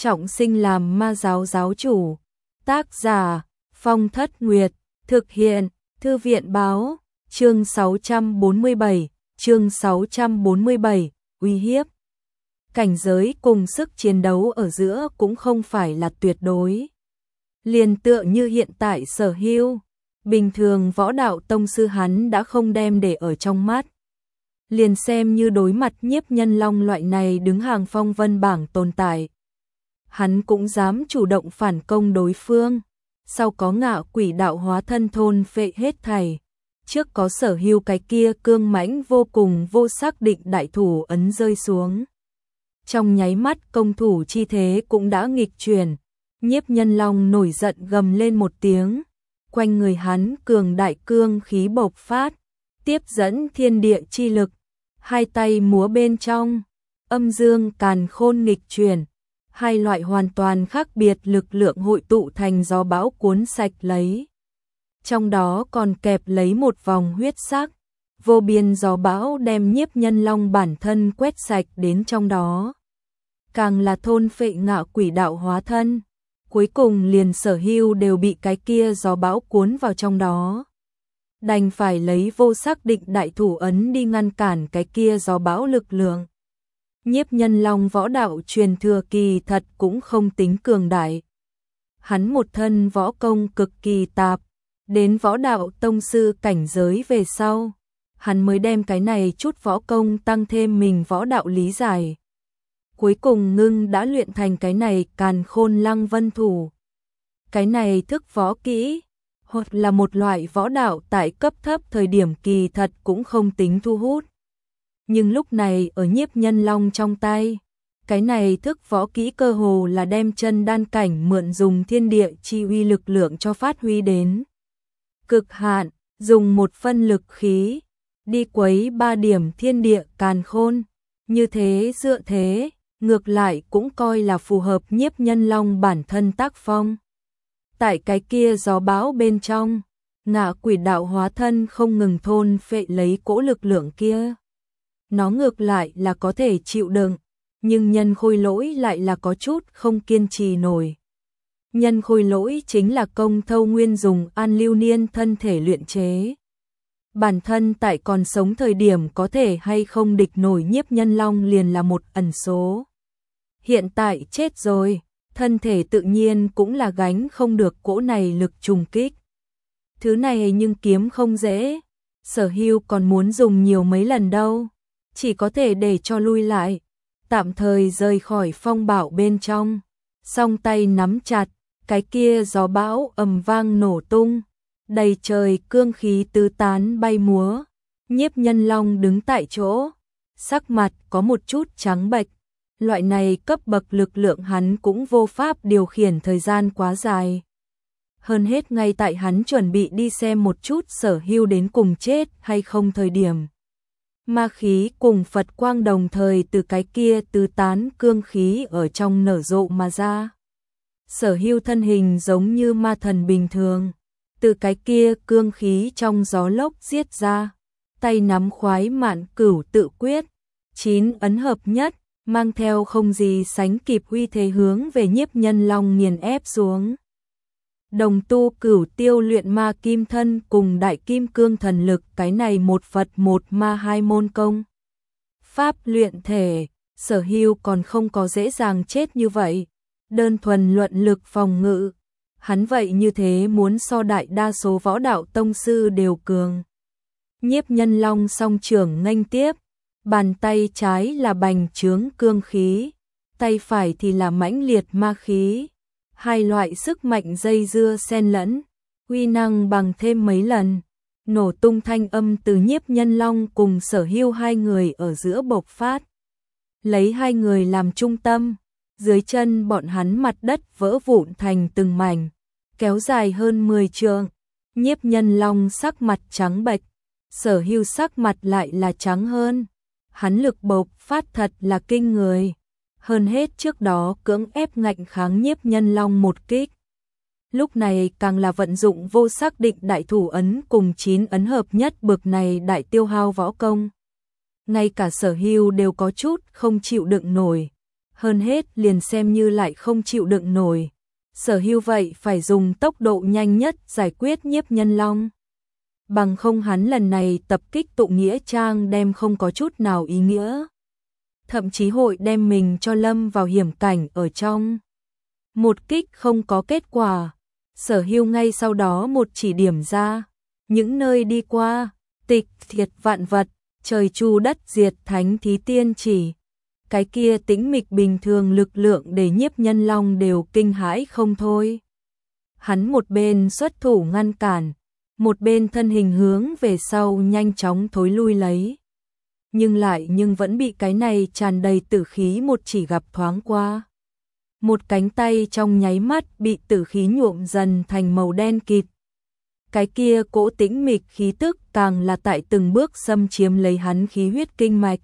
trọng sinh làm ma giáo giáo chủ. Tác giả Phong Thất Nguyệt. Thực hiện Thư viện báo. Chương 647, uy hiếp. Cảnh giới cùng sức chiến đấu ở giữa cũng không phải là tuyệt đối. Liền tựa như hiện tại Sở Hưu, bình thường võ đạo tông sư hắn đã không đem để ở trong mắt. Liền xem như đối mặt Nhiếp Nhân Long loại này đứng hàng phong vân bảng tồn tại, hắn cũng dám chủ động phản công đối phương. Sau có Ngạ Quỷ đạo hóa thân thôn phệ hết thảy, trước có Sở Hưu cái kia cương mãnh vô cùng vô xác định đại thủ ấn rơi xuống. Trong nháy mắt công thủ chi thế cũng đã nghịch chuyển, Nhiếp Nhân Long nổi giận gầm lên một tiếng, quanh người hắn cường đại cương khí bộc phát, tiếp dẫn thiên địa chi lực, hai tay múa bên trong, âm dương càn khôn nghịch chuyển, hai loại hoàn toàn khác biệt lực lượng hội tụ thành gió bão cuốn sạch lấy. Trong đó còn kẹp lấy một vòng huyết sắc, vô biên gió bão đem Nhiếp Nhân Long bản thân quét sạch đến trong đó. Càng là thôn phệ Ngạ Quỷ đạo hóa thân, cuối cùng liền Sở Hưu đều bị cái kia gió bão cuốn vào trong đó. Đành phải lấy vô xác định đại thủ ấn đi ngăn cản cái kia gió bão lực lượng. Nhiếp Nhân Long võ đạo truyền thừa kỳ thật cũng không tính cường đại. Hắn một thân võ công cực kỳ tạp, đến võ đạo tông sư cảnh giới về sau, hắn mới đem cái này chút võ công tăng thêm mình võ đạo lý giải. Cuối cùng ngưng đã luyện thành cái này Càn Khôn Lăng Vân thủ. Cái này thức võ kỹ, hoặc là một loại võ đạo tại cấp thấp thời điểm kỳ thật cũng không tính thu hút. Nhưng lúc này ở Nhiếp Nhân Long trong tay, cái này thức võ kỹ cơ hồ là đem chân đan cảnh mượn dùng thiên địa chi uy lực lượng cho phát huy đến cực hạn, dùng một phân lực khí, đi quấy 3 điểm thiên địa càn khôn, như thế dựa thế, ngược lại cũng coi là phù hợp Nhiếp Nhân Long bản thân tác phong. Tại cái kia gió bão bên trong, Ngạ Quỷ đạo hóa thân không ngừng thôn phệ lấy cỗ lực lượng kia. Nó ngược lại là có thể chịu đựng, nhưng Nhân Khôi Lỗi lại là có chút không kiên trì nổi. Nhân Khôi Lỗi chính là Công Thâu Nguyên dùng An Lưu Niên thân thể luyện chế. Bản thân tại còn sống thời điểm có thể hay không địch nổi Nhiếp Nhân Long liền là một ẩn số. Hiện tại chết rồi, thân thể tự nhiên cũng là gánh không được cỗ này lực trùng kích. Thứ này nhưng kiếm không dễ, Sở Hưu còn muốn dùng nhiều mấy lần đâu, chỉ có thể để cho lui lại, tạm thời rời khỏi phong bạo bên trong, song tay nắm chặt, cái kia gió bão ầm vang nổ tung, đầy trời cương khí tứ tán bay múa. Nhiếp Nhân Long đứng tại chỗ, sắc mặt có một chút trắng bệch. Loại này cấp bậc lực lượng hắn cũng vô pháp điều khiển thời gian quá dài. Hơn hết ngay tại hắn chuẩn bị đi xem một chút Sở Hưu đến cùng chết hay không thời điểm. Ma khí cùng Phật quang đồng thời từ cái kia tứ tán cương khí ở trong nở rộ mà ra. Sở Hưu thân hình giống như ma thần bình thường, từ cái kia cương khí trong gió lốc giết ra, tay nắm khoái mạn cửu tự quyết, 9 ấn hợp nhất, mang theo không gì sánh kịp uy thế hướng về Nhiếp Nhân Long nghiền ép xuống. Đồng tu cửu tiêu luyện ma kim thân cùng đại kim cương thần lực, cái này một Phật một ma hai môn công pháp luyện thể, Sở Hưu còn không có dễ dàng chết như vậy. Đơn thuần luận lực phòng ngự, hắn vậy như thế muốn so đại đa số võ đạo tông sư đều cường. Nhiếp Nhân Long song trưởng nghênh tiếp, bàn tay trái là bành trướng cương khí, tay phải thì là mãnh liệt ma khí, hai loại sức mạnh dây dưa xen lẫn, uy năng bằng thêm mấy lần. Nổ tung thanh âm từ Nhiếp Nhân Long cùng Sở Hưu hai người ở giữa bộc phát, lấy hai người làm trung tâm. Dưới chân bọn hắn mặt đất vỡ vụn thành từng mảnh, kéo dài hơn 10 trượng. Nhiếp Nhân Long sắc mặt trắng bệch, Sở Hưu sắc mặt lại là trắng hơn. Hắn lực bộc phát thật là kinh người, hơn hết trước đó cưỡng ép ngạnh kháng Nhiếp Nhân Long một kích. Lúc này càng là vận dụng vô xác định đại thủ ấn cùng 9 ấn hợp nhất bực này đại tiêu hao võ công. Ngay cả Sở Hưu đều có chút không chịu đựng nổi. Hơn hết liền xem như lại không chịu đựng nổi. Sở Hưu vậy phải dùng tốc độ nhanh nhất giải quyết Nhiếp Nhân Long. Bằng không hắn lần này tập kích Tụng Nghĩa Trang đem không có chút nào ý nghĩa. Thậm chí hội đem mình cho lâm vào hiểm cảnh ở trong. Một kích không có kết quả. Sở Hưu ngay sau đó một chỉ điểm ra. Những nơi đi qua, tịch thiệt vạn vật, trời chu đất diệt thánh thí tiên chỉ. Cái kia tĩnh mịch bình thường lực lượng để Nhiếp Nhân Long đều kinh hãi không thôi. Hắn một bên xuất thủ ngăn cản, một bên thân hình hướng về sau nhanh chóng thối lui lấy. Nhưng vẫn bị cái này tràn đầy tử khí một chỉ gặp thoáng qua. Một cánh tay trong nháy mắt bị tử khí nhuộm dần thành màu đen kịt. Cái kia cỗ tĩnh mịch khí tức càng là tại từng bước xâm chiếm lấy hắn khí huyết kinh mạch.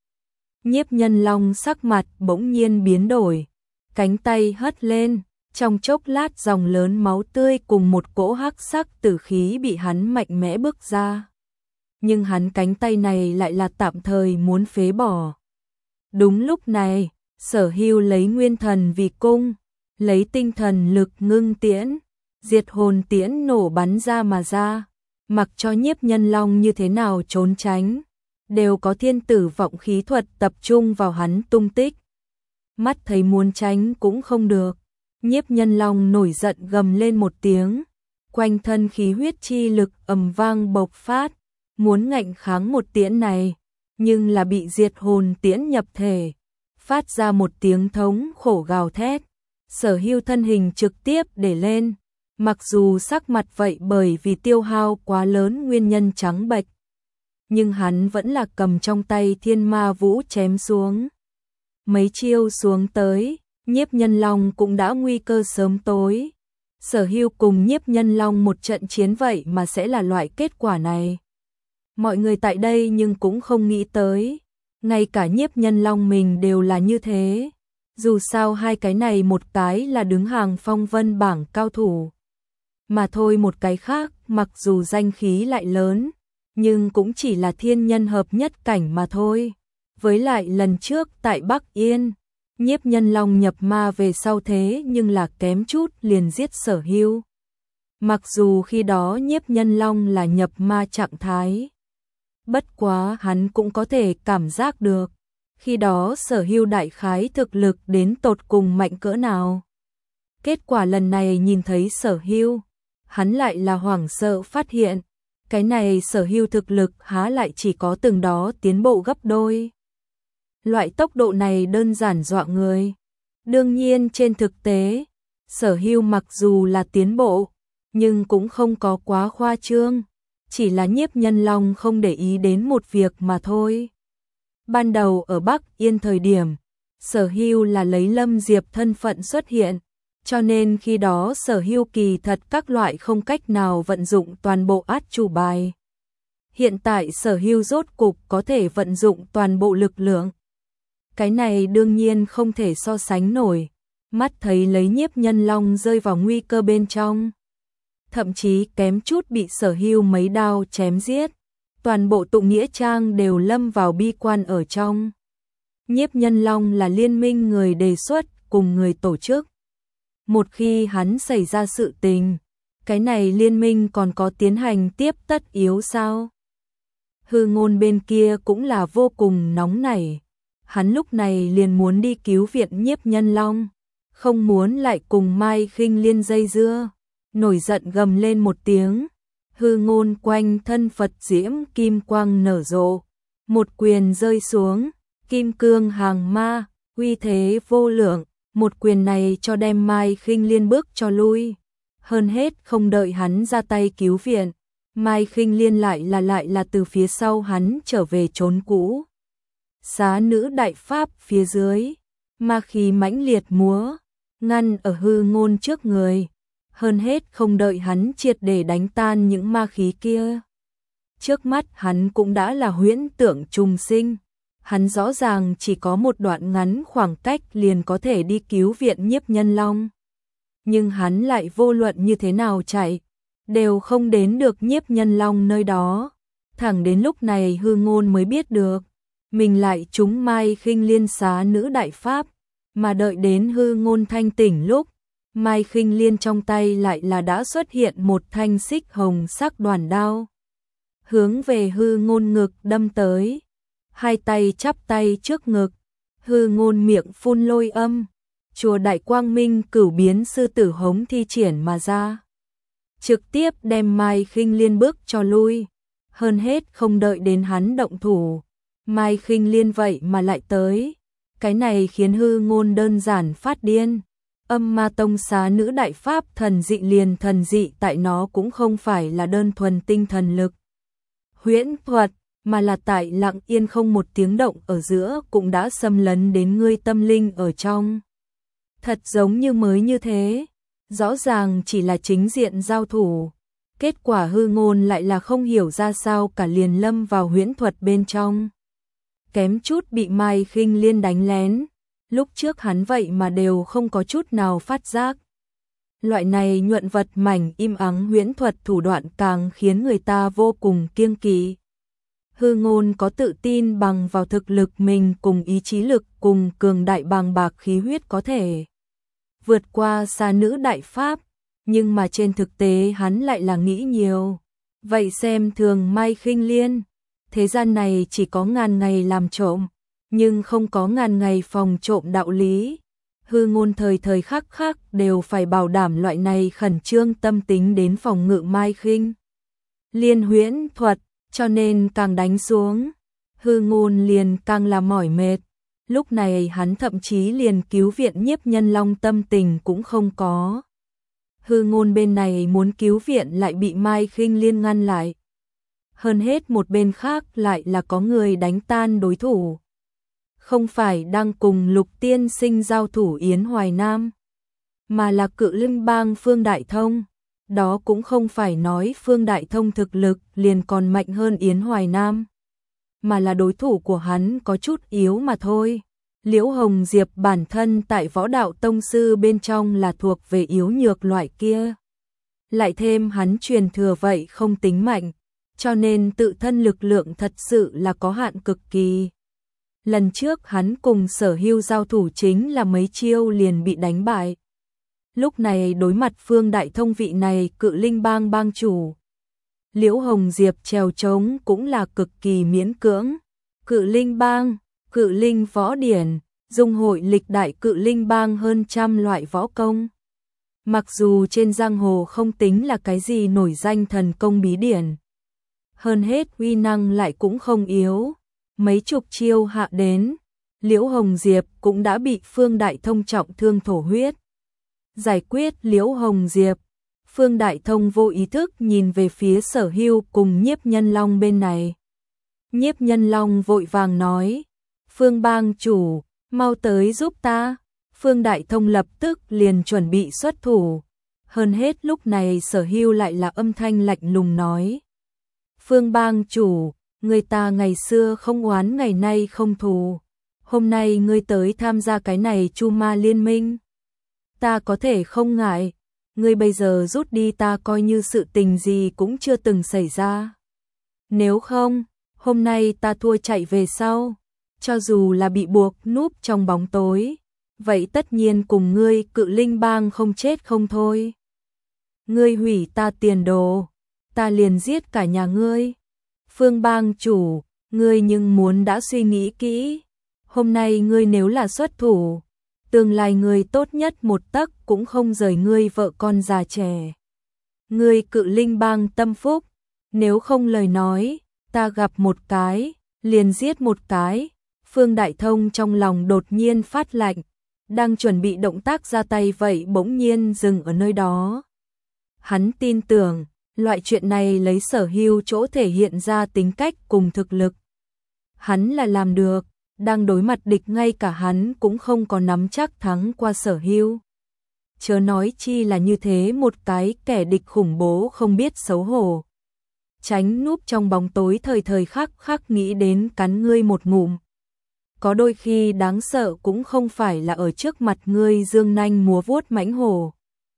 Nhiếp Nhân Long sắc mặt bỗng nhiên biến đổi, cánh tay hất lên, trong chốc lát dòng lớn máu tươi cùng một cỗ hắc sắc tử khí bị hắn mạnh mẽ bước ra. Nhưng hắn cánh tay này lại là tạm thời muốn phế bỏ. Đúng lúc này, Sở Hưu lấy nguyên thần vì cung, lấy tinh thần lực ngưng tiễn, diệt hồn tiễn nổ bắn ra mà ra, mặc cho Nhiếp Nhân Long như thế nào trốn tránh, đều có thiên tử vọng khí thuật tập trung vào hắn tung tích. Mắt thấy muốn tránh cũng không được, Nhiếp Nhân Long nổi giận gầm lên một tiếng, quanh thân khí huyết chi lực ầm vang bộc phát, muốn ngạnh kháng một tiễn này, nhưng là bị diệt hồn tiễn nhập thể, phát ra một tiếng thống khổ gào thét. Sở Hưu thân hình trực tiếp để lên, mặc dù sắc mặt vậy bởi vì tiêu hao quá lớn nguyên nhân trắng bệch, nhưng hắn vẫn là cầm trong tay Thiên Ma Vũ chém xuống. Mấy chiêu xuống tới, Nhiếp Nhân Long cũng đã nguy cơ sớm tối. Sở Hưu cùng Nhiếp Nhân Long một trận chiến vậy mà sẽ là loại kết quả này. Mọi người tại đây nhưng cũng không nghĩ tới, ngay cả Nhiếp Nhân Long mình đều là như thế. Dù sao hai cái này một cái là đứng hàng phong vân bảng cao thủ, mà thôi một cái khác mặc dù danh khí lại lớn, nhưng cũng chỉ là thiên nhân hợp nhất cảnh mà thôi. Với lại lần trước tại Bắc Yên, Nhiếp Nhân Long nhập ma về sau thế nhưng là kém chút liền giết Sở Hưu. Mặc dù khi đó Nhiếp Nhân Long là nhập ma trạng thái, bất quá hắn cũng có thể cảm giác được, khi đó Sở Hưu đại khái thực lực đến tột cùng mạnh cỡ nào. Kết quả lần này nhìn thấy Sở Hưu, hắn lại là hoảng sợ phát hiện, cái này Sở Hưu thực lực há lại chỉ có từng đó tiến bộ gấp đôi. Loại tốc độ này đơn giản dọa người. Đương nhiên trên thực tế, Sở Hưu mặc dù là tiến bộ, nhưng cũng không có quá khoa trương, chỉ là Nhiếp Nhân Long không để ý đến một việc mà thôi. Ban đầu ở Bắc Yên thời điểm, Sở Hưu là lấy Lâm Diệp thân phận xuất hiện, cho nên khi đó Sở Hưu kỳ thật các loại không cách nào vận dụng toàn bộ át chủ bài. Hiện tại Sở Hưu rốt cục có thể vận dụng toàn bộ lực lượng. Cái này đương nhiên không thể so sánh nổi, mắt thấy lấy Nhiếp Nhân Long rơi vào nguy cơ bên trong. Thậm chí kém chút bị Sở Hưu mấy đao chém giết, toàn bộ Tụng Nghĩa Trang đều lâm vào bi quan ở trong. Nhiếp Nhân Long là liên minh người đề xuất cùng người tổ chức. Một khi hắn xảy ra sự tình, cái này liên minh còn có tiến hành tiếp tất yếu sao? Hư Ngôn bên kia cũng là vô cùng nóng nảy. Hắn lúc này liền muốn đi cứu viện Nhiếp Nhân Long, không muốn lại cùng Mai Khinh Liên dây dưa, nổi giận gầm lên một tiếng. Hư Ngôn quanh thân Phật diễm kim quang nở rộ, một quyền rơi xuống, kim cương hàng ma, uy thế vô lượng, một quyền này cho đem Mai Khinh Liên bước cho lui. Hơn hết không đợi hắn ra tay cứu viện, Mai Khinh Liên lại là từ phía sau hắn trở về trốn cũ. Xá nữ đại pháp phía dưới, ma khí mãnh liệt múa, ngăn ở Hư Ngôn trước người. Hơn hết không đợi hắn triệt để đánh tan những ma khí kia. Trước mắt hắn cũng đã là huyễn tượng trùng sinh. Hắn rõ ràng chỉ có một đoạn ngắn khoảng cách liền có thể đi cứu viện Nhiếp Nhân Long. Nhưng hắn lại vô luận như thế nào chạy, đều không đến được Nhiếp Nhân Long nơi đó. Thẳng đến lúc này Hư Ngôn mới biết được, mình lại trúng Mai Khinh Liên xá nữ đại pháp, Mà đợi đến Hư Ngôn thanh tỉnh lúc, Mai Khinh Liên trong tay lại là đã xuất hiện một thanh xích hồng sắc đoàn đao. Hướng về Hư Ngôn ngực đâm tới, hai tay chắp tay trước ngực, Hư Ngôn miệng phun lôi âm, chùa Đại Quang Minh Cửu Biến Sư Tử Hống thi triển mà ra. Trực tiếp đem Mai Khinh Liên bước cho lui, hơn hết không đợi đến hắn động thủ. Mai Khinh Liên vậy mà lại tới, cái này khiến Hư Ngôn đơn giản phát điên. Âm Ma Tông xá nữ đại pháp thần dị liền thần dị tại nó cũng không phải là đơn thuần tinh thần lực huyễn thuật, mà là tại lặng yên không một tiếng động ở giữa cũng đã xâm lấn đến ngươi tâm linh ở trong. Thật giống như mới như thế, rõ ràng chỉ là chính diện giao thủ, kết quả Hư Ngôn lại là không hiểu ra sao cả liền lâm vào huyễn thuật bên trong. Kém chút bị Mai Khinh Liên đánh lén, lúc trước hắn vậy mà đều không có chút nào phát giác. Loại này nhuận vật mảnh im ắng huyễn thuật thủ đoạn càng khiến người ta vô cùng kiêng kỵ. Hư Ngôn có tự tin bằng vào thực lực mình cùng ý chí lực cùng cường đại bàng bạc khí huyết có thể vượt qua xa nữ đại pháp, nhưng mà trên thực tế hắn lại là nghĩ nhiều. Vậy xem thường Mai Khinh Liên, thế gian này chỉ có ngàn ngày làm trộm, nhưng không có ngàn ngày phòng trộm đạo lý. Hư Ngôn thời thời khắc khắc đều phải bảo đảm loại này khẩn trương tâm tính đến phòng ngự Mai Khinh Liên huyễn thuật, cho nên càng đánh xuống, Hư Ngôn liền càng là mỏi mệt. Lúc này hắn thậm chí liền cứu viện Nhiếp Nhân Long tâm tình cũng không có. Hư Ngôn bên này muốn cứu viện lại bị Mai Khinh Liên ngăn lại. Hơn hết một bên khác lại là có người đánh tan đối thủ. Không phải đang cùng Lục Tiên Sinh giao thủ Yến Hoài Nam, mà là Cự Linh Bang Phương Đại Thông. Đó cũng không phải nói Phương Đại Thông thực lực liền còn mạnh hơn Yến Hoài Nam, mà là đối thủ của hắn có chút yếu mà thôi. Liễu Hồng Diệp bản thân tại Võ Đạo Tông Sư bên trong là thuộc về yếu nhược loại kia. Lại thêm hắn truyền thừa vậy không tính mạnh, cho nên tự thân lực lượng thật sự là có hạn cực kỳ. Lần trước hắn cùng Sở Hưu giao thủ chính là mấy chiêu liền bị đánh bại. Lúc này đối mặt Phương Đại Thông vị này Cự Linh Bang bang chủ, Liễu Hồng Diệp trèo trống cũng là cực kỳ miễn cưỡng. Cự Linh Bang, Cự Linh Võ Điển, dung hội lịch đại Cự Linh Bang hơn trăm loại võ công. Mặc dù trên giang hồ không tính là cái gì nổi danh thần công bí điển, hơn hết uy năng lại cũng không yếu. Mấy chục chiêu hạ đến, Liễu Hồng Diệp cũng đã bị Phương Đại Thông trọng thương thổ huyết. Giải quyết Liễu Hồng Diệp, Phương Đại Thông vô ý thức nhìn về phía Sở Hưu cùng Nhiếp Nhân Long bên này. Nhiếp Nhân Long vội vàng nói, Phương bang chủ, mau tới giúp ta. Phương Đại Thông lập tức liền chuẩn bị xuất thủ. Hơn hết lúc này Sở Hưu lại là âm thanh lạnh lùng nói, Phương bang chủ, người ta ngày xưa không oán ngày nay không thù. Hôm nay ngươi tới tham gia cái này Chu Ma liên minh, ta có thể không ngại. Ngươi bây giờ rút đi ta coi như sự tình gì cũng chưa từng xảy ra. Nếu không, hôm nay ta thua chạy về sau, cho dù là bị buộc núp trong bóng tối, vậy tất nhiên cùng ngươi Cự Linh Bang không chết không thôi. Ngươi hủy ta tiền đồ, ta liền giết cả nhà ngươi. Phương bang chủ, ngươi nhưng muốn đã suy nghĩ kỹ, hôm nay ngươi nếu là xuất thủ, tương lai ngươi tốt nhất một tấc cũng không rời ngươi vợ con già trẻ. Ngươi Cự Linh Bang tâm phúc, nếu không lời nói, ta gặp một cái, liền giết một cái. Phương Đại Thông trong lòng đột nhiên phát lạnh, đang chuẩn bị động tác ra tay vậy bỗng nhiên dừng ở nơi đó. Hắn tin tưởng, loại chuyện này lấy Sở Hưu chỗ thể hiện ra tính cách cùng thực lực, hắn là làm được. Đang đối mặt địch ngay cả hắn cũng không có nắm chắc thắng qua Sở Hưu, chớ nói chi là như thế một cái kẻ địch khủng bố không biết xấu hổ. Tránh núp trong bóng tối thời thời khắc khắc nghĩ đến cắn ngươi một ngụm. Có đôi khi đáng sợ cũng không phải là ở trước mặt ngươi dương nanh múa vuốt mãnh hổ,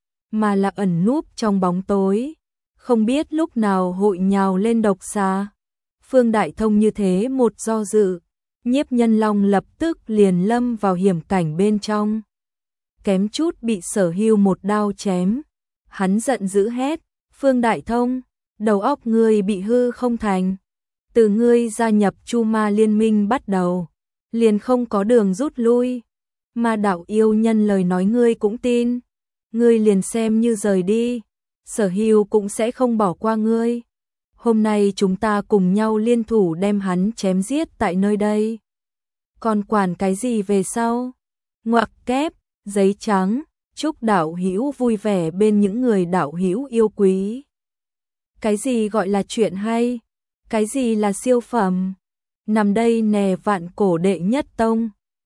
mà là ẩn núp trong bóng tối, không biết lúc nào hội nhào lên độc xà. Phương Đại Thông như thế một do dự, Nhiếp Nhân Long lập tức liền lâm vào hiểm cảnh bên trong. Kém chút bị Sở Hưu một đao chém. Hắn giận dữ hét, Phương Đại Thông, đầu óc ngươi bị hư không thành. Từ ngươi gia nhập Chu Ma Liên Minh bắt đầu, liền không có đường rút lui. Ma đạo yêu nhân lời nói ngươi cũng tin. Ngươi liền xem như rời đi, Sở Hưu cũng sẽ không bỏ qua ngươi. Hôm nay chúng ta cùng nhau liên thủ đem hắn chém giết tại nơi đây. Còn quản cái gì về sau? Ngoặc kép, giấy trắng, chúc đạo hữu vui vẻ bên những người đạo hữu yêu quý. Cái gì gọi là chuyện hay? Cái gì là siêu phẩm? Nằm đây nè Vạn Cổ đệ nhất tông.